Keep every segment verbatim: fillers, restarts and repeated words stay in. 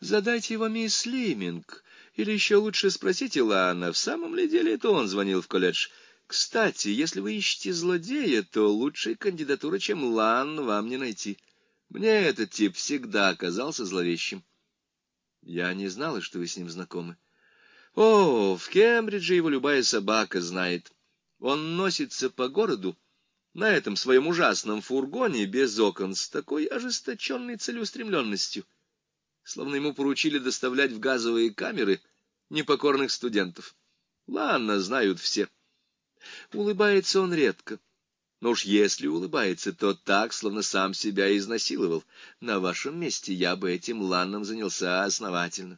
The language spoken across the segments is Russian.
Задайте его мисс Лиминг, или еще лучше спросите Лана, в самом ли деле это он звонил в колледж. Кстати, если вы ищете злодея, то лучшей кандидатуры, чем Лан, вам не найти. Мне этот тип всегда казался зловещим. Я не знала, что вы с ним знакомы. О, в Кембридже его любая собака знает. Он носится по городу на этом своем ужасном фургоне без окон с такой ожесточенной целеустремленностью, словно ему поручили доставлять в газовые камеры непокорных студентов. Ладно, знают все. Улыбается он редко. Но уж если улыбается, то так, словно сам себя изнасиловал. На вашем месте я бы этим Ланном занялся основательно.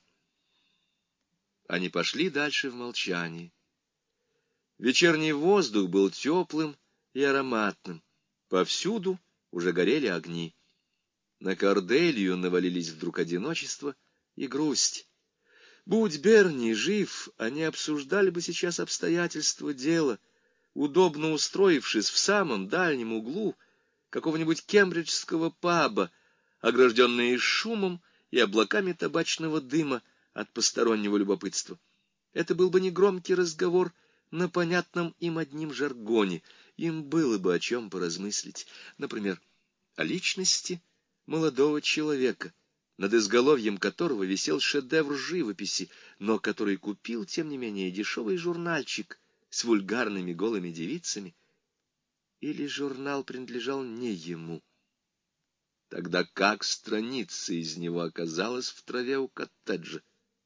Они пошли дальше в молчании. Вечерний воздух был теплым и ароматным. Повсюду уже горели огни. На Корделию навалились вдруг одиночество и грусть. Будь Берни жив, они обсуждали бы сейчас обстоятельства дела, удобно устроившись в самом дальнем углу какого-нибудь кембриджского паба, огражденные шумом и облаками табачного дыма от постороннего любопытства. Это был бы негромкий разговор на понятном им одним жаргоне. Им было бы о чем поразмыслить. Например, о личности молодого человека, над изголовьем которого висел шедевр живописи, но который купил, тем не менее, дешевый журнальчик с вульгарными голыми девицами, или журнал принадлежал не ему. Тогда как страница из него оказалась в траве у коттеджа?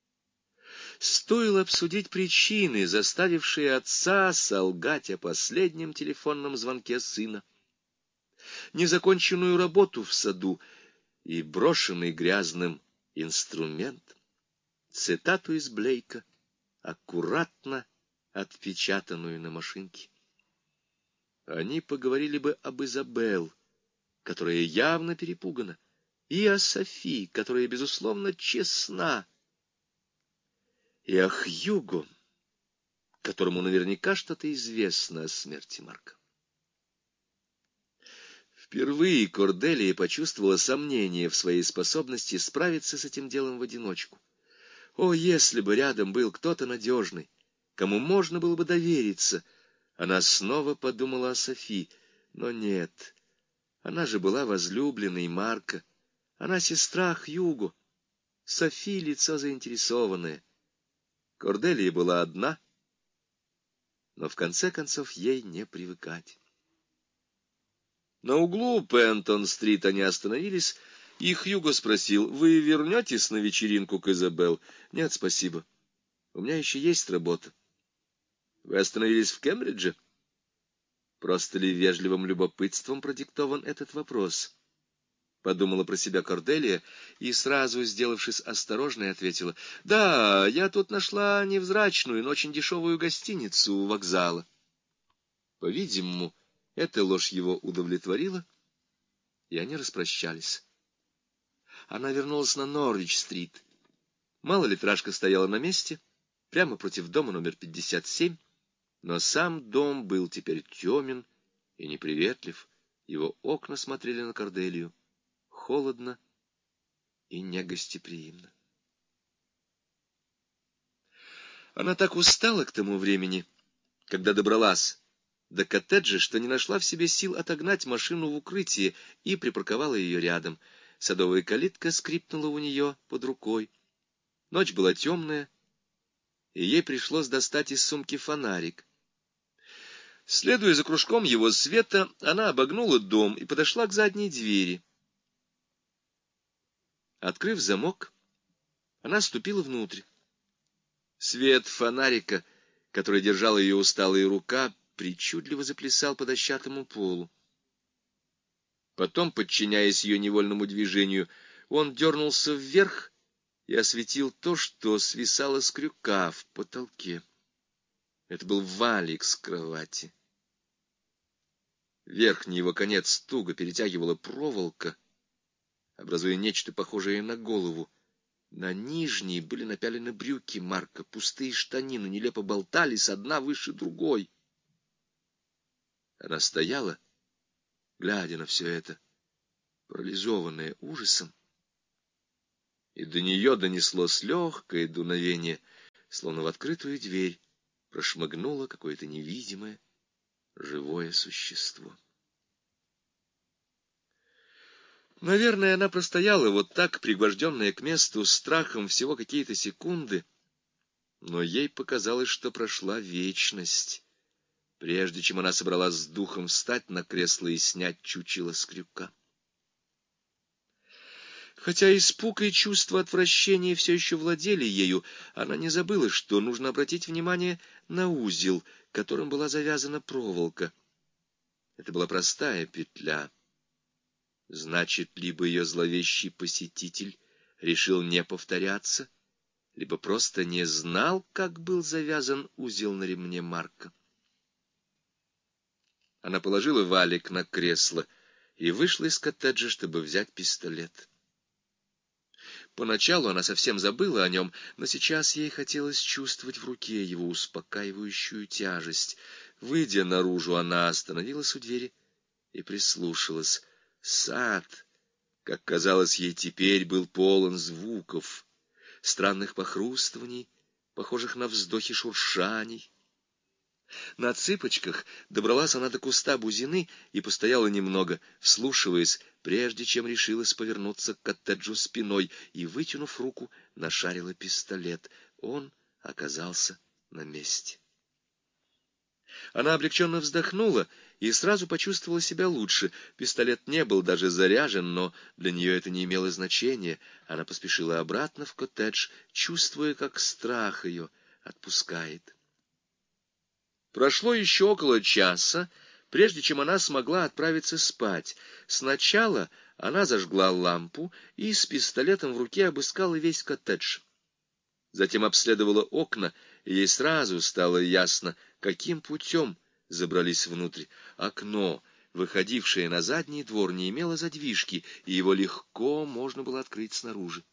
Стоило обсудить причины, заставившие отца солгать о последнем телефонном звонке сына, незаконченную работу в саду и брошенный грязным инструмент, цитату из Блейка, аккуратно отпечатанную на машинке. Они поговорили бы об Изабелл, которая явно перепугана, и о Софи, которая, безусловно, честна, и о Хьюго, которому наверняка что-то известно о смерти Марка. Впервые Корделия почувствовала сомнение в своей способности справиться с этим делом в одиночку. О, если бы рядом был кто-то надежный, кому можно было бы довериться! Она снова подумала о Софи, но нет. Она же была возлюбленной Марка. Она сестра Хьюго. Софи — лицо заинтересованное. Корделия была одна, но в конце концов ей не привыкать. На углу Пентон-стрит они остановились, и Хьюго спросил: «Вы вернетесь на вечеринку к Изабелл?» «Нет, спасибо. У меня еще есть работа». «Вы остановились в Кембридже?» Просто ли вежливым любопытством продиктован этот вопрос? Подумала про себя Корделия и, сразу сделавшись осторожной, ответила: «Да, я тут нашла невзрачную, но очень дешевую гостиницу у вокзала». По-видимому, эта ложь его удовлетворила, и они распрощались. Она вернулась на Норвич-стрит. Малолитражка стояла на месте, прямо против дома номер пятьдесят семь, но сам дом был теперь темен и неприветлив. Его окна смотрели на Корделию холодно и негостеприимно. Она так устала к тому времени, когда добралась до коттеджа, что не нашла в себе сил отогнать машину в укрытие и припарковала ее рядом. Садовая калитка скрипнула у нее под рукой. Ночь была темная, и ей пришлось достать из сумки фонарик. Следуя за кружком его света, она обогнула дом и подошла к задней двери. Открыв замок, она ступила внутрь. Свет фонарика, который держала ее усталая рука, причудливо заплясал по дощатому полу. Потом, подчиняясь ее невольному движению, он дернулся вверх и осветил то, что свисало с крюка в потолке. Это был валик с кровати. Верхний его конец туго перетягивала проволока, образуя нечто похожее на голову. На нижние были напялены брюки Марка, пустые штанины нелепо болтались одна выше другой. Она стояла, глядя на все это, парализованная ужасом, и до нее донеслось легкое дуновение, словно в открытую дверь прошмыгнуло какое-то невидимое живое существо. Наверное, она простояла вот так, пригвожденная к месту, страхом всего какие-то секунды, но ей показалось, что прошла вечность, прежде чем она собралась с духом встать на кресло и снять чучело с крюка. Хотя испуг и чувство отвращения все еще владели ею, она не забыла, что нужно обратить внимание на узел, которым была завязана проволока. Это была простая петля. Значит, либо ее зловещий посетитель решил не повторяться, либо просто не знал, как был завязан узел на ремне Марка. Она положила валик на кресло и вышла из коттеджа, чтобы взять пистолет. Поначалу она совсем забыла о нем, но сейчас ей хотелось чувствовать в руке его успокаивающую тяжесть. Выйдя наружу, она остановилась у двери и прислушалась. Сад, как казалось ей теперь, был полон звуков, странных похрустываний, похожих на вздохи шуршаний. На цыпочках добралась она до куста бузины и постояла немного, вслушиваясь, прежде чем решилась повернуться к коттеджу спиной, и, вытянув руку, нашарила пистолет. Он оказался на месте. Она облегченно вздохнула и сразу почувствовала себя лучше. Пистолет не был даже заряжен, но для нее это не имело значения. Она поспешила обратно в коттедж, чувствуя, как страх ее отпускает. Прошло еще около часа, прежде чем она смогла отправиться спать. Сначала она зажгла лампу и с пистолетом в руке обыскала весь коттедж. Затем обследовала окна, и ей сразу стало ясно, каким путем забрались внутрь. Окно, выходившее на задний двор, не имело задвижки, и его легко можно было открыть снаружи.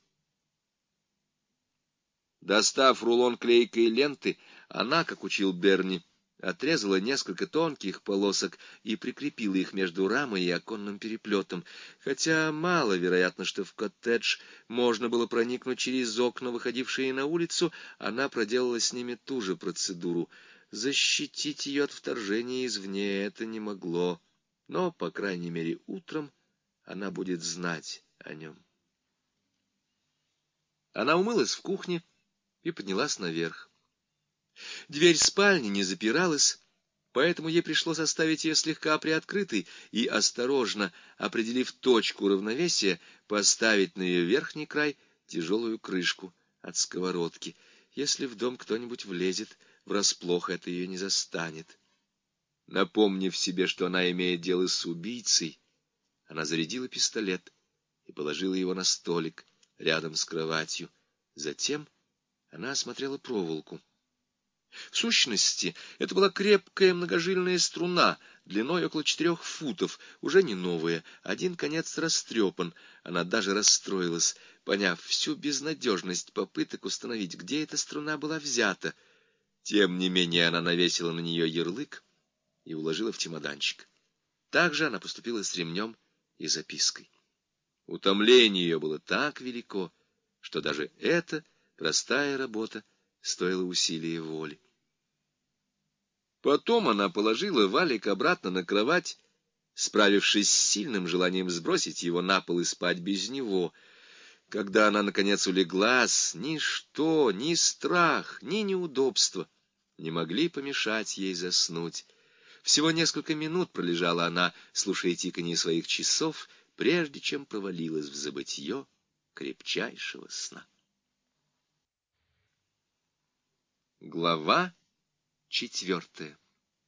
Достав рулон клейкой ленты, она, как учил Берни, отрезала несколько тонких полосок и прикрепила их между рамой и оконным переплетом. Хотя маловероятно, что в коттедж можно было проникнуть через окна, выходившие на улицу, она проделала с ними ту же процедуру. Защитить ее от вторжения извне это не могло, но, по крайней мере, утром она будет знать о нем. Она умылась в кухне и поднялась наверх. Дверь спальни не запиралась, поэтому ей пришлось оставить ее слегка приоткрытой и, осторожно определив точку равновесия, поставить на ее верхний край тяжелую крышку от сковородки. Если в дом кто-нибудь влезет, врасплох это ее не застанет. Напомнив себе, что она имеет дело с убийцей, она зарядила пистолет и положила его на столик рядом с кроватью. Затем она осмотрела проволоку. В сущности, это была крепкая многожильная струна, длиной около четырех футов, уже не новая, один конец растрепан. Она даже расстроилась, поняв всю безнадежность попыток установить, где эта струна была взята. Тем не менее она навесила на нее ярлык и уложила в чемоданчик. Также она поступила с ремнем и запиской. Утомление ее было так велико, что даже эта простая работа стоило усилия воли. Потом она положила валик обратно на кровать, справившись с сильным желанием сбросить его на пол и спать без него. Когда она, наконец, улеглась, ничто, ни страх, ни неудобство не могли помешать ей заснуть. Всего несколько минут пролежала она, слушая тиканье своих часов, прежде чем провалилась в забытье крепчайшего сна. Глава четвертая.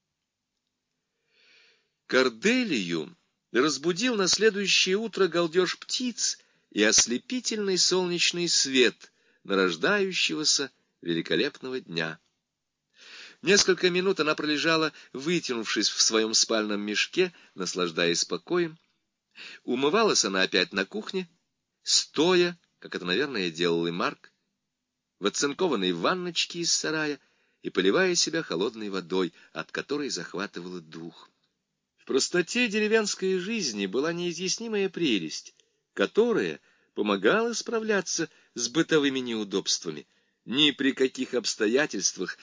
Корделию разбудил на следующее утро галдеж птиц и ослепительный солнечный свет нарождающегося великолепного дня. Несколько минут она пролежала, вытянувшись в своем спальном мешке, наслаждаясь покоем. Умывалась она опять на кухне, стоя, как это, наверное, делал и Марк, в оцинкованной ванночке из сарая и поливая себя холодной водой, от которой захватывало дух. В простоте деревенской жизни была неизъяснимая прелесть, которая помогала справляться с бытовыми неудобствами. Ни при каких обстоятельствах